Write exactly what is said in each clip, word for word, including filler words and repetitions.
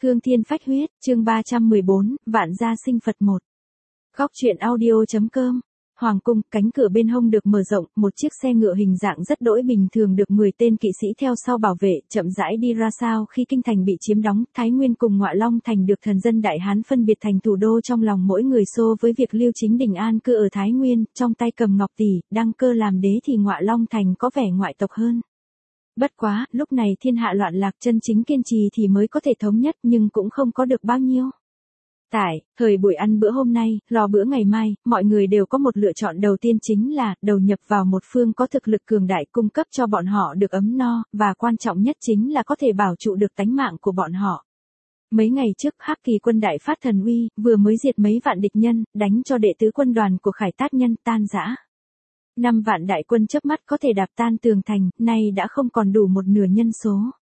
Hương Thiên Phách Huyết, chương ba trăm mười bốn, Vạn Gia Sinh Phật một. Góc truyện audio.com. Hoàng cung, cánh cửa bên hông được mở rộng, một chiếc xe ngựa hình dạng rất đỗi bình thường được mười tên kỵ sĩ theo sau bảo vệ, chậm rãi đi ra sao khi kinh thành bị chiếm đóng, Thái Nguyên cùng Ngọa Long thành được thần dân Đại Hán phân biệt thành thủ đô trong lòng mỗi người xô với việc Lưu Chính Đình an cư ở Thái Nguyên, trong tay cầm ngọc tỷ, đăng cơ làm đế thì Ngọa Long thành có vẻ ngoại tộc hơn. Bất quá, lúc này thiên hạ loạn lạc, chân chính kiên trì thì mới có thể thống nhất nhưng cũng không có được bao nhiêu. Tại, thời buổi ăn bữa hôm nay, lò bữa ngày mai, mọi người đều có một lựa chọn đầu tiên chính là đầu nhập vào một phương có thực lực cường đại cung cấp cho bọn họ được ấm no, và quan trọng nhất chính là có thể bảo trụ được tánh mạng của bọn họ. Mấy ngày trước, Hắc Kỳ quân đại phát thần uy, vừa mới diệt mấy vạn địch nhân, đánh cho đệ tứ quân đoàn của Khải Tát Nhân tan rã. Năm vạn đại quân chớp mắt có thể đạp tan tường thành, nay đã không còn đủ một nửa nhân số.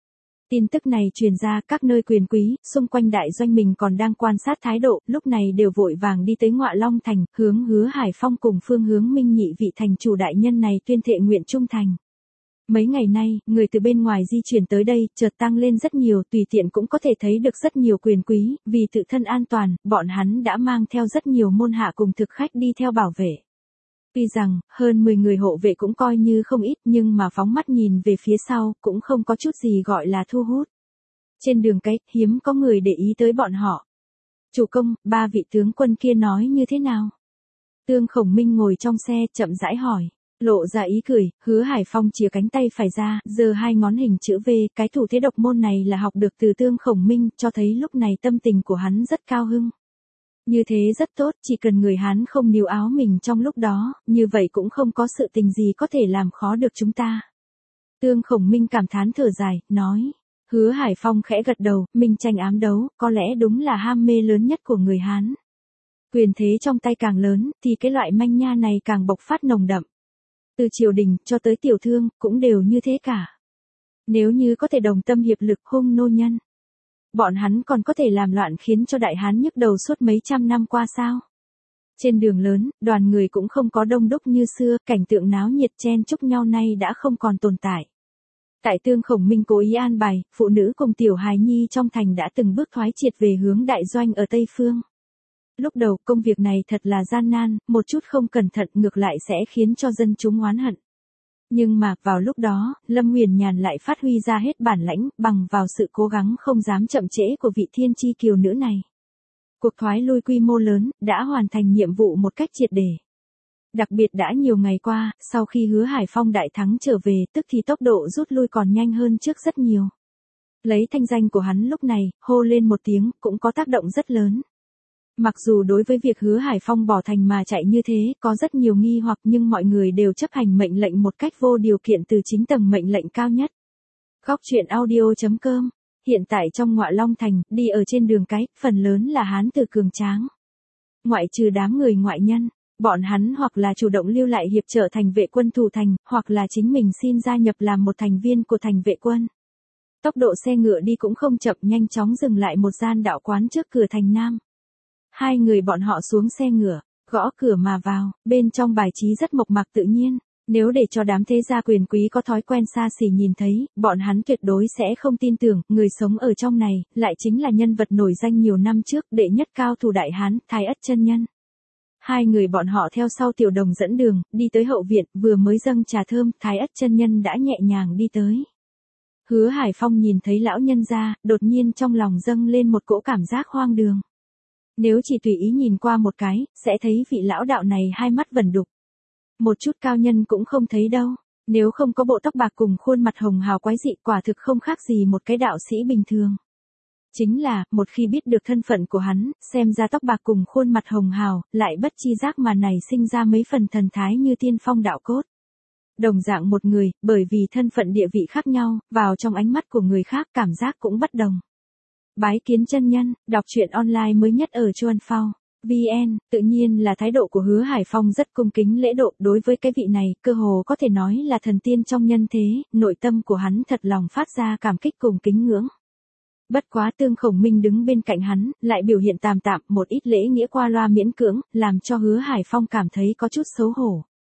Tin tức này truyền ra, các nơi quyền quý, xung quanh đại doanh mình còn đang quan sát thái độ, lúc này đều vội vàng đi tới Ngọa Long thành, hướng Hứa Hải Phong cùng Phương Hướng Minh nhị vị thành chủ đại nhân này tuyên thệ nguyện trung thành. Mấy ngày nay, người từ bên ngoài di chuyển tới đây, chợt tăng lên rất nhiều, tùy tiện cũng có thể thấy được rất nhiều quyền quý, vì tự thân an toàn, bọn hắn đã mang theo rất nhiều môn hạ cùng thực khách đi theo bảo vệ. Tuy rằng, hơn mười người hộ vệ cũng coi như không ít nhưng mà phóng mắt nhìn về phía sau, cũng không có chút gì gọi là thu hút. Trên đường cái, hiếm có người để ý tới bọn họ. Chủ công, ba vị tướng quân kia nói như thế nào? Tương Khổng Minh ngồi trong xe, chậm rãi hỏi. Lộ ra ý cười, Hứa Hải Phong chìa cánh tay phải ra, giơ hai ngón hình chữ V, cái thủ thế độc môn này là học được từ Tương Khổng Minh, cho thấy lúc này tâm tình của hắn rất cao hưng. Như thế rất tốt, chỉ cần người Hán không níu áo mình trong lúc đó, như vậy cũng không có sự tình gì có thể làm khó được chúng ta. Tương Khổng Minh cảm thán thở dài, nói. Hứa Hải Phong khẽ gật đầu, minh tranh ám đấu, có lẽ đúng là ham mê lớn nhất của người Hán. Quyền thế trong tay càng lớn, thì cái loại manh nha này càng bộc phát nồng đậm. Từ triều đình, cho tới tiểu thương, cũng đều như thế cả. Nếu như có thể đồng tâm hiệp lực hung nô nhân, bọn hắn còn có thể làm loạn khiến cho Đại Hán nhức đầu suốt mấy trăm năm qua sao? Trên đường lớn, đoàn người cũng không có đông đúc như xưa, cảnh tượng náo nhiệt chen chúc nhau nay đã không còn tồn tại. Tại Tương Khổng Minh cố ý an bài, phụ nữ cùng tiểu hài nhi trong thành đã từng bước thoái triệt về hướng đại doanh ở Tây Phương. Lúc đầu công việc này thật là gian nan, một chút không cẩn thận ngược lại sẽ khiến cho dân chúng oán hận. Nhưng mà, vào lúc đó, Lâm Huyền Nhàn lại phát huy ra hết bản lãnh, bằng vào sự cố gắng không dám chậm trễ của vị thiên chi kiều nữ này. Cuộc thoái lui quy mô lớn, đã hoàn thành nhiệm vụ một cách triệt để. Đặc biệt đã nhiều ngày qua, sau khi Hứa Hải Phong đại thắng trở về, tức thì tốc độ rút lui còn nhanh hơn trước rất nhiều. Lấy thanh danh của hắn lúc này, hô lên một tiếng, cũng có tác động rất lớn. Mặc dù đối với việc Hứa Hải Phong bỏ thành mà chạy như thế, có rất nhiều nghi hoặc nhưng mọi người đều chấp hành mệnh lệnh một cách vô điều kiện từ chính tầng mệnh lệnh cao nhất. Góc truyện audio.com. Hiện tại trong Ngọa Long thành, đi ở trên đường cái, phần lớn là Hán tử cường tráng. Ngoại trừ đám người ngoại nhân, bọn hắn hoặc là chủ động lưu lại hiệp trợ thành vệ quân thủ thành, hoặc là chính mình xin gia nhập làm một thành viên của thành vệ quân. Tốc độ xe ngựa đi cũng không chậm, nhanh chóng dừng lại một gian đạo quán trước cửa thành Nam. Hai người bọn họ xuống xe ngựa, gõ cửa mà vào, bên trong bài trí rất mộc mạc tự nhiên. Nếu để cho đám thế gia quyền quý có thói quen xa xỉ nhìn thấy, bọn hắn tuyệt đối sẽ không tin tưởng, người sống ở trong này, lại chính là nhân vật nổi danh nhiều năm trước, đệ nhất cao thủ Đại Hán, Thái Ất chân nhân. Hai người bọn họ theo sau tiểu đồng dẫn đường, đi tới hậu viện, vừa mới dâng trà thơm, Thái Ất chân nhân đã nhẹ nhàng đi tới. Hứa Hải Phong nhìn thấy lão nhân gia, đột nhiên trong lòng dâng lên một cỗ cảm giác hoang đường. Nếu chỉ tùy ý nhìn qua một cái, sẽ thấy vị lão đạo này hai mắt vẩn đục. Một chút cao nhân cũng không thấy đâu. Nếu không có bộ tóc bạc cùng khuôn mặt hồng hào quái dị, quả thực không khác gì một cái đạo sĩ bình thường. Chính là, một khi biết được thân phận của hắn, xem ra tóc bạc cùng khuôn mặt hồng hào, lại bất chi giác mà nảy sinh ra mấy phần thần thái như tiên phong đạo cốt. Đồng dạng một người, bởi vì thân phận địa vị khác nhau, vào trong ánh mắt của người khác cảm giác cũng bất đồng. Bái kiến chân nhân, đọc truyện online mới nhất ở Chuan Phao. vê en, tự nhiên là thái độ của Hứa Hải Phong rất cung kính lễ độ, đối với cái vị này, cơ hồ có thể nói là thần tiên trong nhân thế, nội tâm của hắn thật lòng phát ra cảm kích cùng kính ngưỡng. Bất quá Tương Khổng Minh đứng bên cạnh hắn, lại biểu hiện tạm tạm, một ít lễ nghĩa qua loa miễn cưỡng, làm cho Hứa Hải Phong cảm thấy có chút xấu hổ.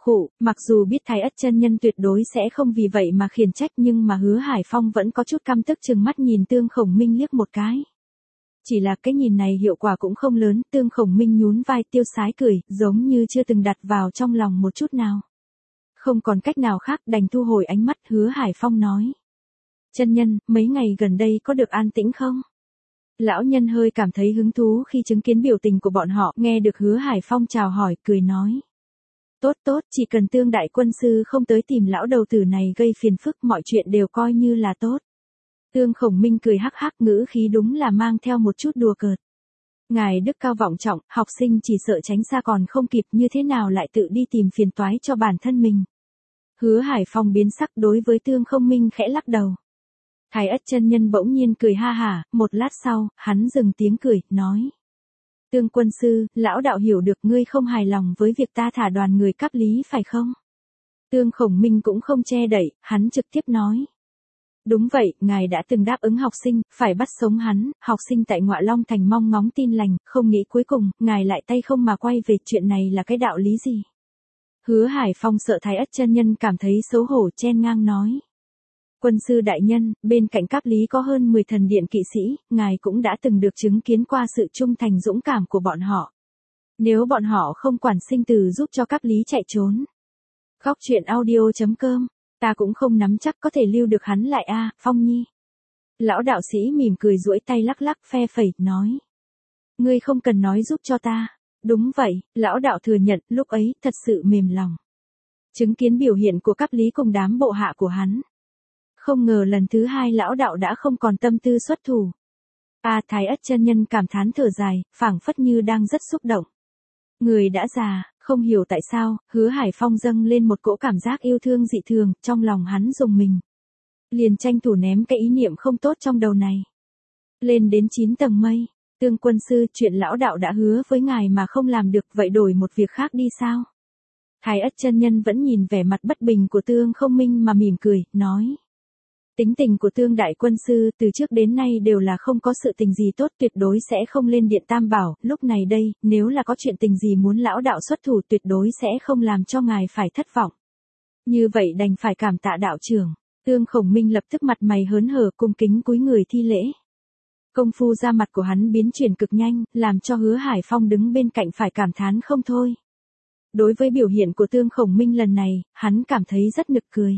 Khụ, mặc dù biết Thái Ất chân nhân tuyệt đối sẽ không vì vậy mà khiển trách nhưng mà Hứa Hải Phong vẫn có chút căm tức trừng mắt nhìn Tương Khổng Minh liếc một cái. Chỉ là cái nhìn này hiệu quả cũng không lớn, Tương Khổng Minh nhún vai tiêu sái cười, giống như chưa từng đặt vào trong lòng một chút nào. Không còn cách nào khác đành thu hồi ánh mắt. Hứa Hải Phong nói. Chân nhân, mấy ngày gần đây có được an tĩnh không? Lão nhân hơi cảm thấy hứng thú khi chứng kiến biểu tình của bọn họ, nghe được Hứa Hải Phong chào hỏi, cười nói. Tốt tốt, chỉ cần Tương đại quân sư không tới tìm lão đầu tử này gây phiền phức, mọi chuyện đều coi như là tốt. Tương Khổng Minh cười hắc hắc, ngữ khí đúng là mang theo một chút đùa cợt. Ngài đức cao vọng trọng, học sinh chỉ sợ tránh xa còn không kịp, như thế nào lại tự đi tìm phiền toái cho bản thân mình. Hứa Hải Phong biến sắc, đối với Tương Khổng Minh khẽ lắc đầu. Thái Ất chân nhân bỗng nhiên cười ha hả, một lát sau, hắn dừng tiếng cười, nói. Tương quân sư, lão đạo hiểu được ngươi không hài lòng với việc ta thả đoàn người cắp lý phải không? Tương Khổng Minh cũng không che đậy, hắn trực tiếp nói. Đúng vậy, ngài đã từng đáp ứng học sinh, phải bắt sống hắn, học sinh tại Ngọa Long Thành mong ngóng tin lành, không nghĩ cuối cùng, ngài lại tay không mà quay về, chuyện này là cái đạo lý gì? Hứa Hải Phong sợ Thái Ất chân nhân cảm thấy xấu hổ, chen ngang nói. Quân sư đại nhân, bên cạnh Cáp Lý có hơn mười thần điện kỵ sĩ, ngài cũng đã từng được chứng kiến qua sự trung thành dũng cảm của bọn họ. Nếu bọn họ không quản sinh tử giúp cho Cáp Lý chạy trốn. Góc truyện audio chấm com, ta cũng không nắm chắc có thể lưu được hắn lại a, Phong Nhi. Lão đạo sĩ mỉm cười duỗi tay lắc lắc phe phẩy, nói. Ngươi không cần nói giúp cho ta. Đúng vậy, lão đạo thừa nhận, lúc ấy, thật sự mềm lòng. Chứng kiến biểu hiện của Cáp Lý cùng đám bộ hạ của hắn. Không ngờ lần thứ hai lão đạo đã không còn tâm tư xuất thủ. A Thái Ất chân nhân cảm thán thở dài, phảng phất như đang rất xúc động. Người đã già, không hiểu tại sao, Hứa Hải Phong dâng lên một cỗ cảm giác yêu thương dị thường, trong lòng hắn rùng mình. Liền tranh thủ ném cái ý niệm không tốt trong đầu này. Lên đến chín tầng mây, Tương quân sư, chuyện lão đạo đã hứa với ngài mà không làm được, vậy đổi một việc khác đi sao? Thái Ất chân nhân vẫn nhìn vẻ mặt bất bình của Tương Khổng Minh mà mỉm cười, nói. Tính tình của Tương đại quân sư từ trước đến nay đều là không có sự tình gì tốt, tuyệt đối sẽ không lên điện Tam Bảo, lúc này đây, nếu là có chuyện tình gì muốn lão đạo xuất thủ tuyệt đối sẽ không làm cho ngài phải thất vọng. Như vậy đành phải cảm tạ đạo trưởng. Tương Khổng Minh lập tức mặt mày hớn hở cung kính cúi người thi lễ. Công phu ra mặt của hắn biến chuyển cực nhanh, làm cho Hứa Hải Phong đứng bên cạnh phải cảm thán không thôi. Đối với biểu hiện của Tương Khổng Minh lần này, hắn cảm thấy rất nực cười.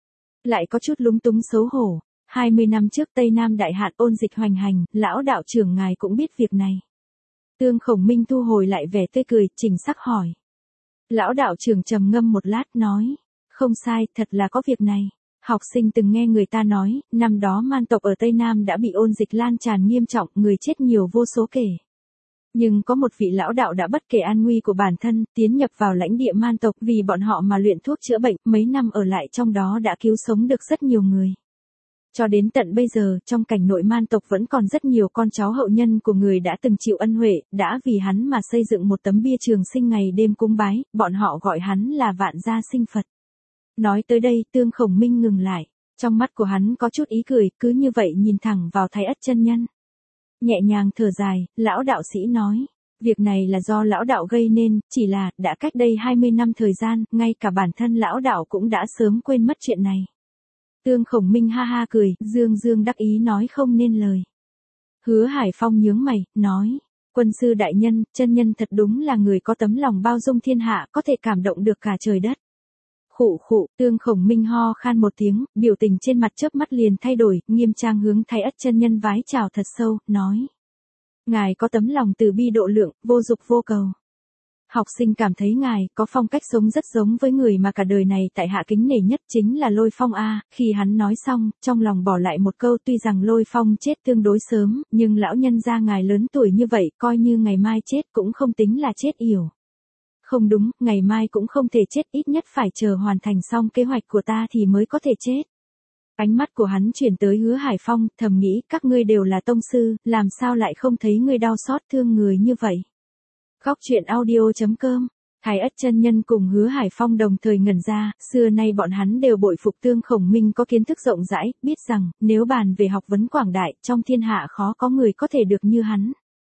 Lại có chút lúng túng xấu hổ. hai mươi năm trước Tây Nam đại hạn ôn dịch hoành hành, lão đạo trưởng ngài cũng biết việc này. Tương Khổng Minh thu hồi lại vẻ tươi cười, chỉnh sắc hỏi. Lão đạo trưởng trầm ngâm một lát nói. Không sai, thật là có việc này. Học sinh từng nghe người ta nói, năm đó man tộc ở Tây Nam đã bị ôn dịch lan tràn nghiêm trọng, người chết nhiều vô số kể. Nhưng có một vị lão đạo đã bất kể an nguy của bản thân, tiến nhập vào lãnh địa man tộc vì bọn họ mà luyện thuốc chữa bệnh, mấy năm ở lại trong đó đã cứu sống được rất nhiều người. Cho đến tận bây giờ, trong cảnh nội man tộc vẫn còn rất nhiều con cháu hậu nhân của người đã từng chịu ân huệ, đã vì hắn mà xây dựng một tấm bia trường sinh ngày đêm cúng bái, bọn họ gọi hắn là Vạn Gia Sinh Phật. Nói tới đây, Tương Khổng Minh ngừng lại, trong mắt của hắn có chút ý cười, cứ như vậy nhìn thẳng vào Thái Ất chân nhân. Nhẹ nhàng thở dài, lão đạo sĩ nói, việc này là do lão đạo gây nên, chỉ là, đã cách đây hai mươi năm thời gian, ngay cả bản thân lão đạo cũng đã sớm quên mất chuyện này. Tương Khổng Minh ha ha cười, dương dương đắc ý nói không nên lời. Hứa Hải Phong nhướng mày, nói, quân sư đại nhân, chân nhân thật đúng là người có tấm lòng bao dung thiên hạ, có thể cảm động được cả trời đất. Khụ khụ, Tương Khổng Minh ho khan một tiếng, biểu tình trên mặt chớp mắt liền thay đổi, nghiêm trang hướng Thái Ất chân nhân vái chào thật sâu, nói. Ngài có tấm lòng từ bi độ lượng, vô dục vô cầu. Học sinh cảm thấy ngài có phong cách sống rất giống với người mà cả đời này tại hạ kính nể nhất chính là Lôi Phong a. Khi hắn nói xong, trong lòng bỏ lại một câu tuy rằng Lôi Phong chết tương đối sớm, nhưng lão nhân gia ngài lớn tuổi như vậy, coi như ngày mai chết cũng không tính là chết yểu. Không đúng, ngày mai cũng không thể chết, ít nhất phải chờ hoàn thành xong kế hoạch của ta thì mới có thể chết. Ánh mắt của hắn chuyển tới Hứa Hải Phong, thầm nghĩ các ngươi đều là tông sư, làm sao lại không thấy ngươi đau xót thương người như vậy. Góc truyện audio chấm com, Thái Ất chân nhân cùng Hứa Hải Phong đồng thời ngẩn ra, xưa nay bọn hắn đều bội phục Tương Khổng Minh có kiến thức rộng rãi, biết rằng, nếu bàn về học vấn quảng đại, trong thiên hạ khó có người có thể được như hắn.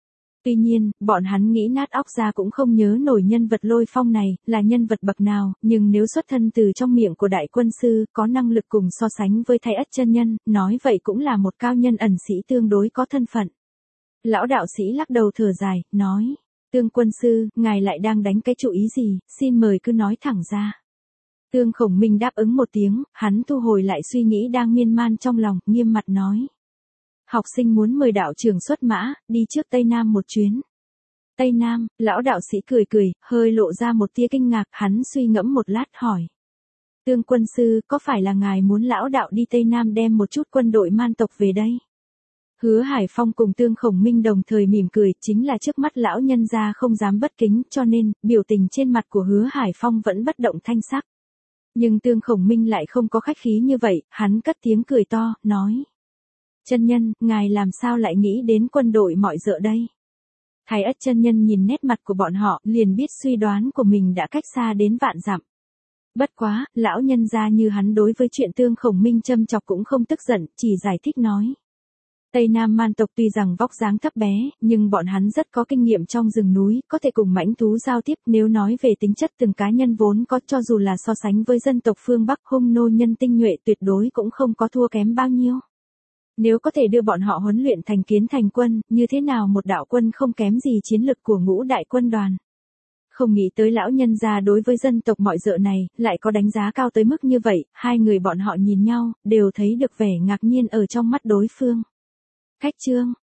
Tuy nhiên, bọn hắn nghĩ nát óc ra cũng không nhớ nổi nhân vật Lôi Phong này, là nhân vật bậc nào, nhưng nếu xuất thân từ trong miệng của đại quân sư, có năng lực cùng so sánh với Thái Ất chân nhân, nói vậy cũng là một cao nhân ẩn sĩ tương đối có thân phận. Lão đạo sĩ lắc đầu thở dài, nói, Tương quân sư, ngài lại đang đánh cái chủ ý gì, xin mời cứ nói thẳng ra. Tương Khổng Minh đáp ứng một tiếng, hắn thu hồi lại suy nghĩ đang miên man trong lòng, nghiêm mặt nói. Học sinh muốn mời đạo trưởng xuất mã, đi trước Tây Nam một chuyến. Tây Nam, lão đạo sĩ cười cười, hơi lộ ra một tia kinh ngạc, hắn suy ngẫm một lát hỏi. Tương quân sư, có phải là ngài muốn lão đạo đi Tây Nam đem một chút quân đội man tộc về đây? Hứa Hải Phong cùng Tương Khổng Minh đồng thời mỉm cười, chính là trước mắt lão nhân gia không dám bất kính, cho nên, biểu tình trên mặt của Hứa Hải Phong vẫn bất động thanh sắc. Nhưng Tương Khổng Minh lại không có khách khí như vậy, hắn cất tiếng cười to, nói. Chân nhân, ngài làm sao lại nghĩ đến quân đội mọi dợ đây? Thái Ất chân nhân nhìn nét mặt của bọn họ, liền biết suy đoán của mình đã cách xa đến vạn dặm. Bất quá, lão nhân gia như hắn đối với chuyện Tương Khổng Minh châm chọc cũng không tức giận, chỉ giải thích nói. Tây Nam man tộc tuy rằng vóc dáng thấp bé, nhưng bọn hắn rất có kinh nghiệm trong rừng núi, có thể cùng mãnh thú giao tiếp. Nếu nói về tính chất từng cá nhân vốn có, cho dù là so sánh với dân tộc phương Bắc, hung nô nhân tinh nhuệ tuyệt đối cũng không có thua kém bao nhiêu. Nếu có thể đưa bọn họ huấn luyện thành kiến thành quân, như thế nào một đạo quân không kém gì chiến lực của ngũ đại quân đoàn. Không nghĩ tới lão nhân gia đối với dân tộc mọi dợ này, lại có đánh giá cao tới mức như vậy, hai người bọn họ nhìn nhau, đều thấy được vẻ ngạc nhiên ở trong mắt đối phương. Khách chương